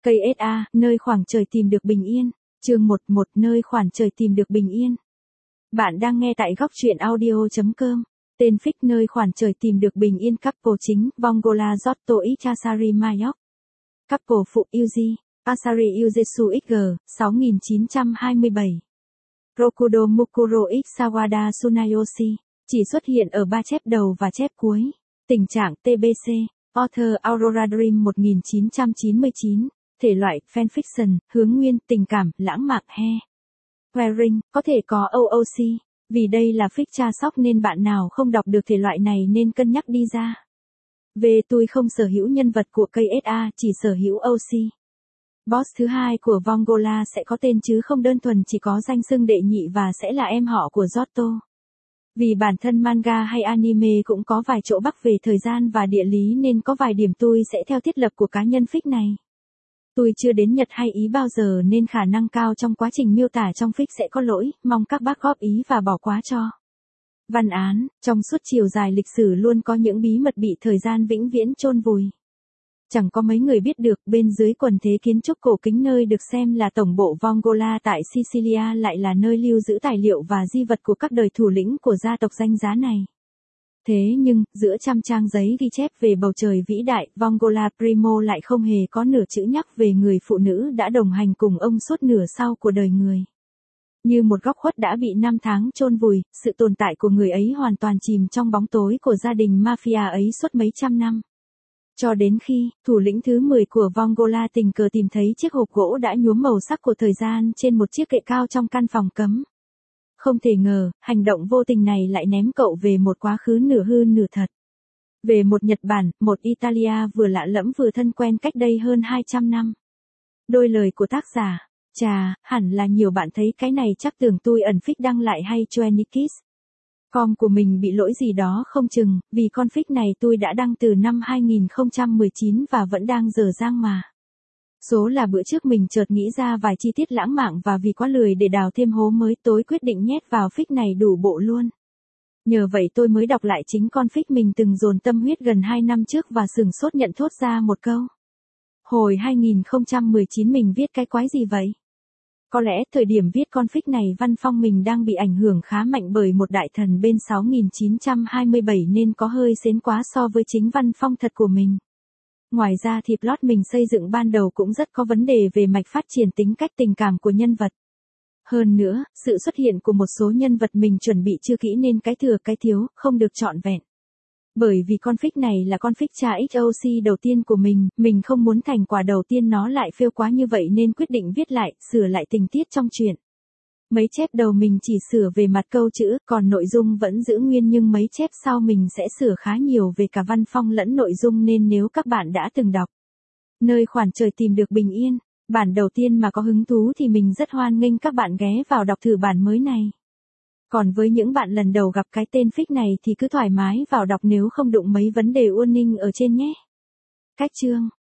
KSA, nơi khoảng trời tìm được bình yên. Chương 11, nơi khoảng trời tìm được bình yên. Bạn đang nghe tại góc truyện audio.com. Tên fic nơi khoảng trời tìm được bình yên. Couple chính, Vongola Giotto Ichasari Mayok. Couple phụ Yuji, Asari Yujesu XG, 6927. Rokudo Mukuro X Sawada Tsunayoshi. Chỉ xuất hiện ở 3 chép đầu và chép cuối. Tình trạng TBC. Author Aurora Dream 1999. Thể loại fanfiction, hướng nguyên, tình cảm, lãng mạn he. Pairing, có thể có OOC. Vì đây là fic tra sóc nên bạn nào không đọc được thể loại này nên cân nhắc đi ra. Về tôi không sở hữu nhân vật của KSA, chỉ sở hữu OC. Boss thứ hai của Vongola sẽ có tên chứ không đơn thuần chỉ có danh xưng đệ nhị và sẽ là em họ của Giotto. Vì bản thân manga hay anime cũng có vài chỗ bắc về thời gian và địa lý nên có vài điểm tôi sẽ theo thiết lập của cá nhân fic này. Tôi chưa đến Nhật hay Ý bao giờ nên khả năng cao trong quá trình miêu tả trong fic sẽ có lỗi, mong các bác góp ý và bỏ qua cho. Văn án, trong suốt chiều dài lịch sử luôn có những bí mật bị thời gian vĩnh viễn chôn vùi. Chẳng có mấy người biết được bên dưới quần thế kiến trúc cổ kính nơi được xem là tổng bộ Vongola tại Sicilia lại là nơi lưu giữ tài liệu và di vật của các đời thủ lĩnh của gia tộc danh giá này. Thế nhưng, giữa trăm trang giấy ghi chép về bầu trời vĩ đại, Vongola Primo lại không hề có nửa chữ nhắc về người phụ nữ đã đồng hành cùng ông suốt nửa sau của đời người. Như một góc khuất đã bị năm tháng chôn vùi, sự tồn tại của người ấy hoàn toàn chìm trong bóng tối của gia đình mafia ấy suốt mấy trăm năm. Cho đến khi, thủ lĩnh thứ 10 của Vongola tình cờ tìm thấy chiếc hộp gỗ đã nhuốm màu sắc của thời gian trên một chiếc kệ cao trong căn phòng cấm. Không thể ngờ, hành động vô tình này lại ném cậu về một quá khứ nửa hư nửa thật. Về một Nhật Bản, một Italia vừa lạ lẫm vừa thân quen cách đây hơn 200 năm. Đôi lời của tác giả, chà, hẳn là nhiều bạn thấy cái này chắc tưởng tôi ẩn fic đăng lại hay Chuenikis. Com của mình bị lỗi gì đó không chừng, vì con fic này tôi đã đăng từ năm 2019 và vẫn đang dở dang mà. Số là bữa trước mình chợt nghĩ ra vài chi tiết lãng mạn và vì quá lười để đào thêm hố mới tối quyết định nhét vào fic này đủ bộ luôn. Nhờ vậy tôi mới đọc lại chính con fic mình từng dồn tâm huyết gần 2 năm trước và sửng sốt nhận thốt ra một câu. Hồi 2019 mình viết cái quái gì vậy? Có lẽ thời điểm viết con fic này văn phong mình đang bị ảnh hưởng khá mạnh bởi một đại thần bên 6927 nên có hơi sến quá so với chính văn phong thật của mình. Ngoài ra thì plot mình xây dựng ban đầu cũng rất có vấn đề về mạch phát triển tính cách tình cảm của nhân vật. Hơn nữa, sự xuất hiện của một số nhân vật mình chuẩn bị chưa kỹ nên cái thừa cái thiếu, không được trọn vẹn. Bởi vì con fic này là con fic tra XOC đầu tiên của mình không muốn thành quả đầu tiên nó lại fail quá như vậy nên quyết định viết lại, sửa lại tình tiết trong truyện. Mấy chép đầu mình chỉ sửa về mặt câu chữ, còn nội dung vẫn giữ nguyên nhưng mấy chép sau mình sẽ sửa khá nhiều về cả văn phong lẫn nội dung nên nếu các bạn đã từng đọc Nơi khoảng trời tìm được bình yên, bản đầu tiên mà có hứng thú thì mình rất hoan nghênh các bạn ghé vào đọc thử bản mới này. Còn với những bạn lần đầu gặp cái tên fic này thì cứ thoải mái vào đọc nếu không đụng mấy vấn đề warning ở trên nhé. Cách chương